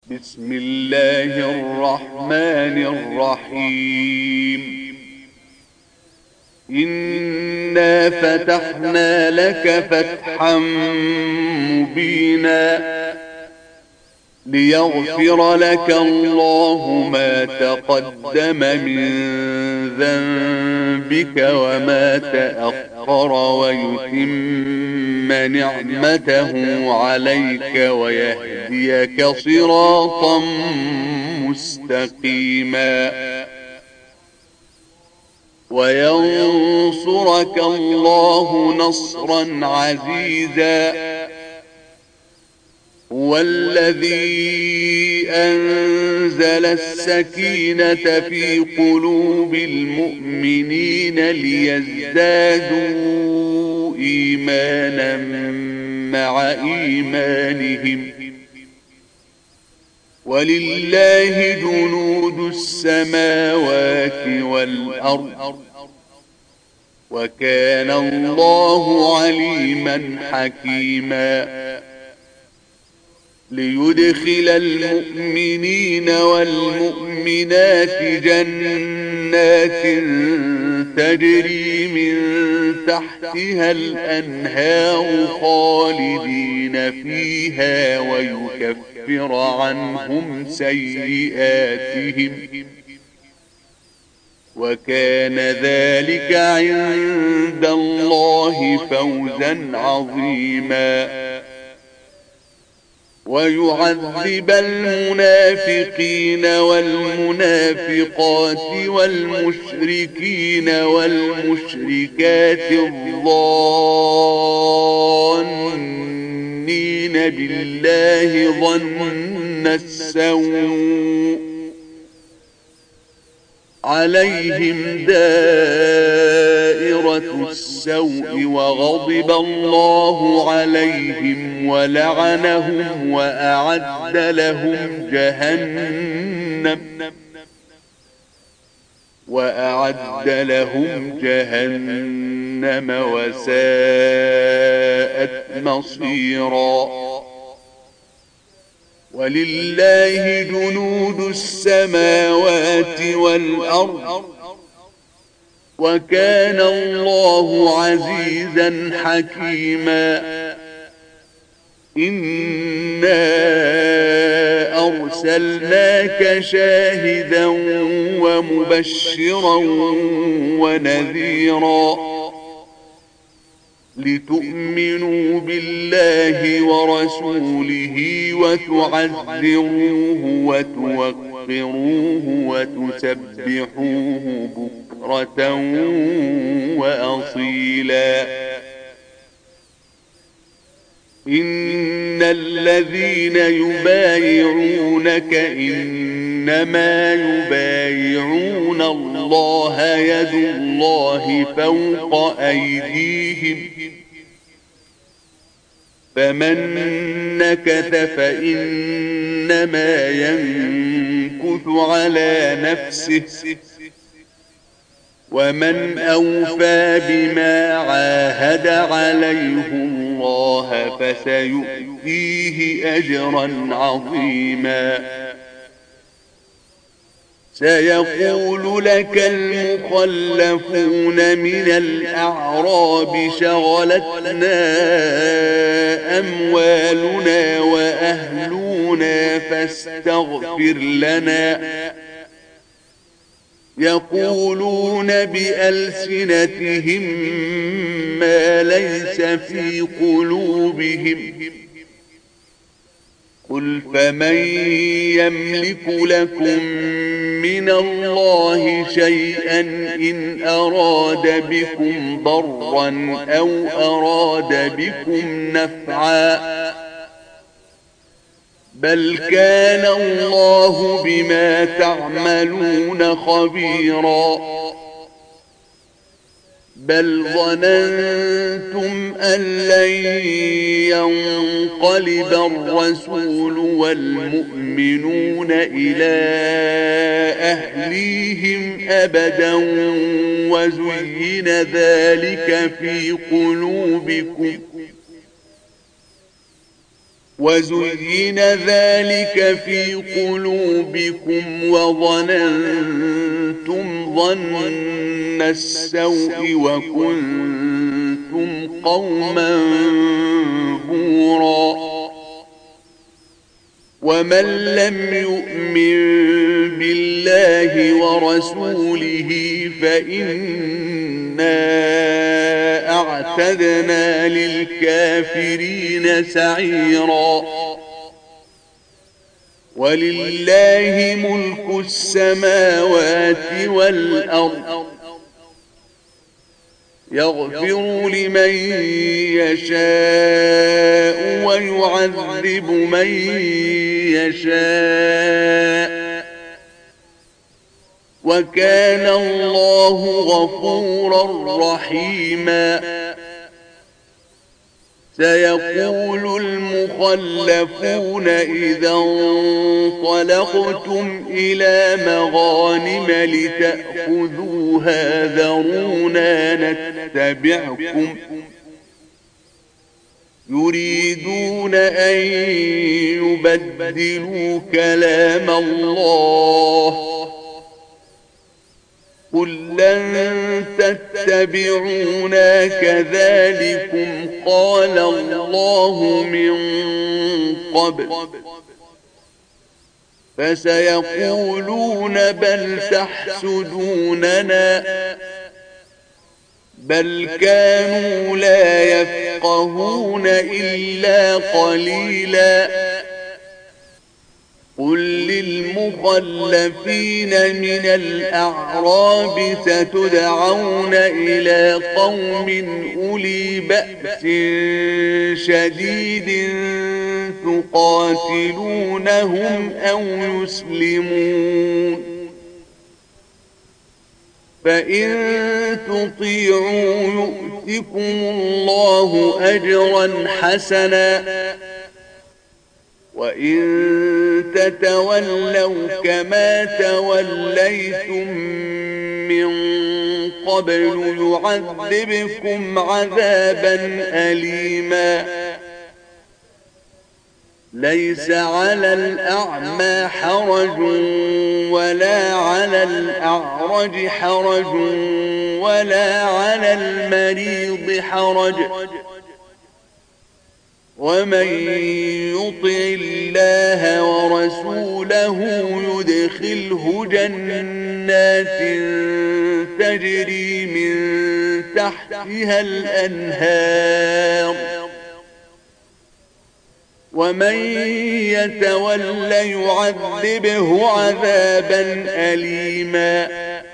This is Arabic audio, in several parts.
بسم الله الرحمن الرحيم. إنا فتحنا لك فتحا مبينا ليغفر لك الله ما تقدم من ذنبك وما تأخر ويتم نعمته عليك ويهديك صراطا مستقيما وينصرك الله نصرا عزيزا. هو الذي أنزل السكينة في قلوب المؤمنين ليزدادوا إيمانا مع إيمانهم ولله جنود السماوات والأرض وكان الله عليما حكيما. ليدخل المؤمنين والمؤمنات جنات تجري من تحتها الأنهار خالدين فيها ويكفر عنهم سيئاتهم وكان ذلك عند الله فوزا عظيما. ويعذب المنافقين والمنافقات والمشركين والمشركات الظانين بالله ظن السوء عليهم دائرة السوء وغضب الله عليهم ولعنهم وأعد لهم جهنم وساءت مصيرا. ولله جنود السماوات والأرض وكان الله عزيزا حكيما. إنا أرسلناك شاهدا ومبشرا ونذيرا لتؤمنوا بالله ورسوله وتعزروه وتوقروه وتسبحوه بكرة وأصيلا. إن الذين يبايعونك إنما يبايعون الله يد الله فوق أيديهم فمن نكث فإنما ينكث على نفسه ومن أوفى بما عاهد عليه الله فسيؤتيه أجرا عظيما. سيقول لك المخلفون من الأعراب شغلتنا أموالنا وأهلنا فاستغفر لنا. يقولون بألسنتهم ما ليس في قلوبهم قل فمن يملك لكم من الله شيئا إن أراد بكم ضرا أو أراد بكم نفعا بل كان الله بما تعملون خبيرا. بل ظننتم أن لن ينقلب الرسول والمؤمنون إلى أهليهم أبدا وزين ذلك في قلوبكم وزين ذلك في قلوبكم وظننتم ظن السوء وكنتم قوما بورا ومن لم يؤمن بالله ورسوله فإنا أعتدنا للكافرين سعيرا ولله ملك السماوات والأرض يغفر لمن يشاء ويعذب من يشاء وكان الله غفورا رحيما سيقول المخلفون إذا انطلقتم إلى مغانم لتأخذوها ذرونا نتبعكم يريدون أن يبدلوا كلام الله قل لن تتبعونا كذلكم قال الله من قبل فسيقولون بل تحسدوننا بل كانوا لا يفقهون إلا قليلا قل للمخلفين من الأعراب ستدعون إلى قوم أولي بأس شديد تقاتلونهم أو يسلمون فإن تطيعوا يؤتكم الله أجرا حسنا وإن تتولوا كما توليتم من قبل يعذبكم عذابا أليما ليس على الأعمى حرج ولا على الأعرج حرج ولا على المريض حرج ومن يطع الله ورسوله يدخله جنات تجري من تحتها الأنهار ومن يتول يعذبه عذابا أليما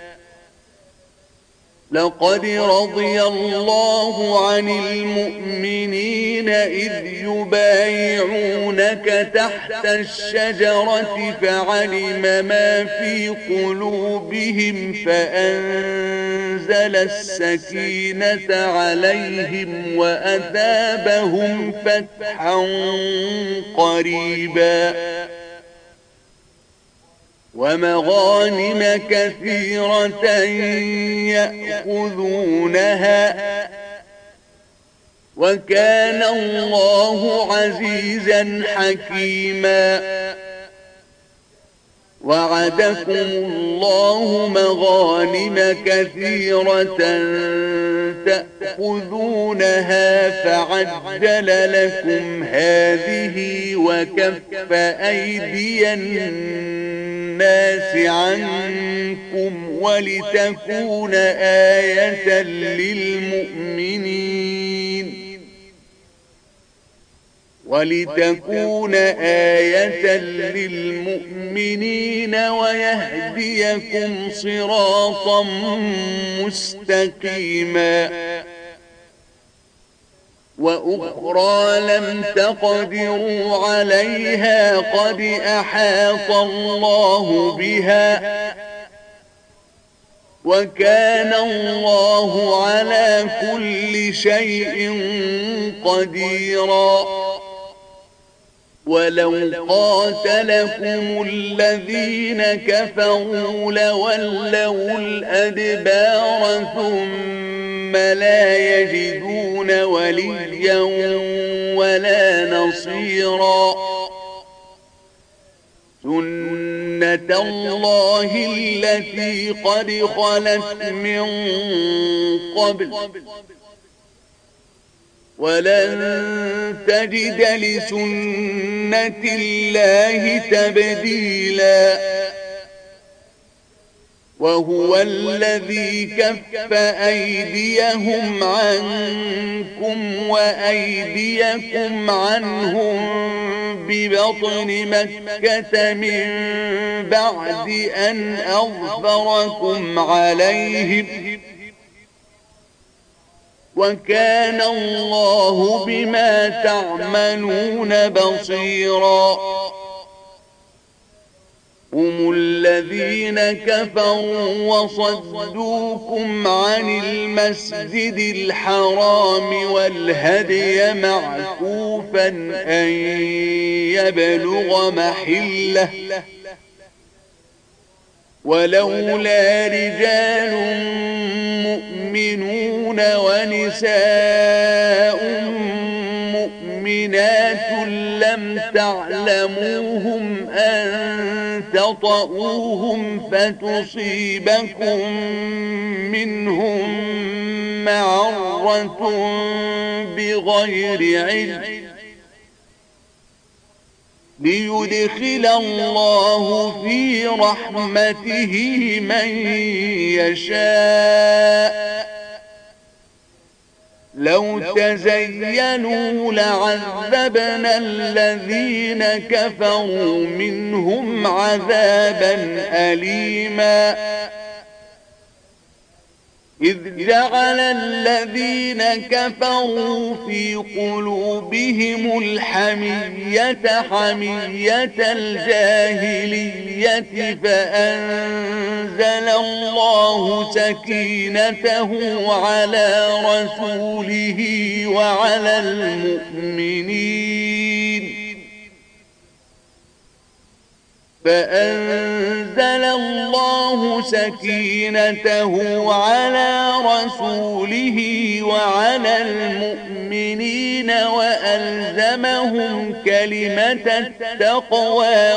لقد رضي الله عن المؤمنين إذ يبايعونك تحت الشجرة فعلم ما في قلوبهم فأنزل السكينة عليهم وأثابهم فتحا قريبا ومغانم كثيرة يأخذونها وكان الله عزيزا حكيما وعدكم الله مغانم كثيرة تأخذونها فعجل لكم هذه وكف أيدي الناس عنكم ولتكون آية للمؤمنين ويهديكم صراطا مستقيما وأخرى لم تقدروا عليها قد أحاط الله بها وكان الله على كل شيء قديرا ولو قاتلكم الذين كفروا لولوا الأدبار ثم ثم لا يجدون وليا ولا نصيرا سنة الله التي قد خلت من قبل ولن تجد لسنة الله تبديلا وهو الذي كف أيديهم عنكم وأيديكم عنهم ببطن مكة من بعد أن أظفركم عليهم وكان الله بما تعملون بصيرا هم الذين كفروا وصدوكم عن المسجد الحرام والهدي معكوفا أن يبلغ محله ولولا رجال مؤمنون ونساء مؤمنات لم تعلموهم أن تطؤوهم فتصيبكم منهم معرة بغير علم ليدخل الله في رحمته من يشاء لو تزينوا لعذبنا الذين كفروا منهم عذابا أليما إذ جعل الذين كفروا في قلوبهم الحمية حمية الجاهلية فأنزل الله سكينته على رسوله وعلى المؤمنين فأنزل الله سكينته على رسوله وعلى المؤمنين وألزمهم كلمة التقوى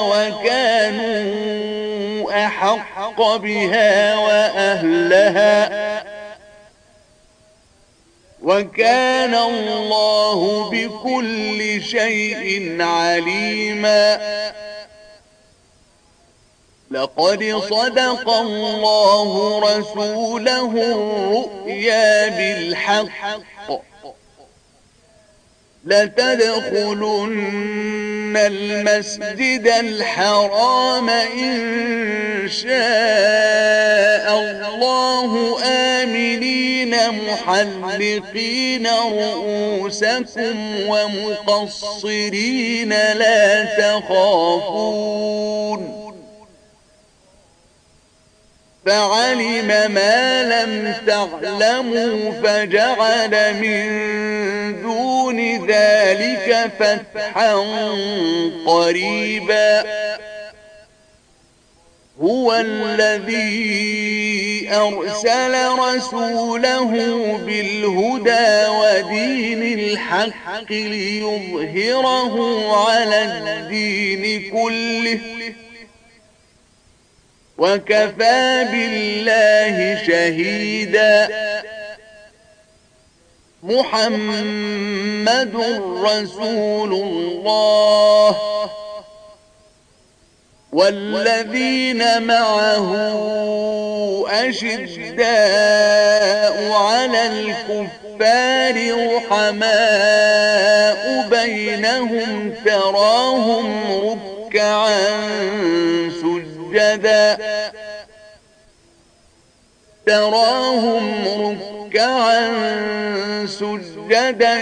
وكانوا أحق بها وأهلها وكان الله بكل شيء عليما لقد صدق الله رسوله الرؤيا بالحق لتدخلن المسجد الحرام إن شاء الله آمنين محلقين رؤوسكم ومقصرين لا تخافون فعلم ما لم تعلموا فجعل من دون ذلك فتحا قريبا هو الذي أرسل رسوله بالهدى ودين الحق ليظهره على الدين كله وكفى بالله شهيدا محمد رسول الله والذين معه أشداء على الكفار رحماء بينهم تراهم ركعا سجدا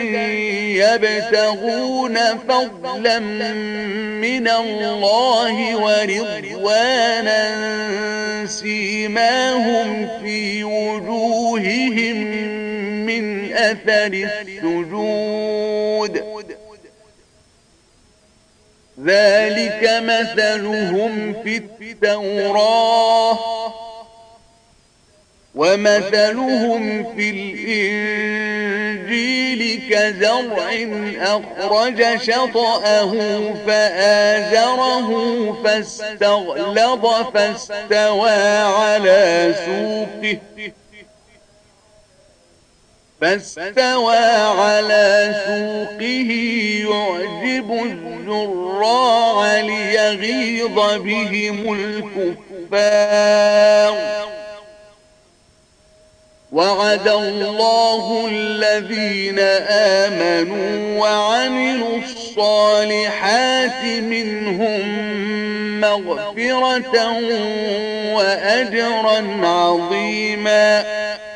يبتغون فضلا من الله ورضوانا سيماهم في وجوههم من أثر السجود ذلك مثلهم في التوراة ومثلهم في الإنجيل كزرع أخرج شطأه فآزره فاستغلظ فاستوى على سوقه يعجب الزراع ليغيظ بهم الكفار. وعد الله الذين آمنوا وعملوا الصالحات منهم مغفرة وأجرا عظيما.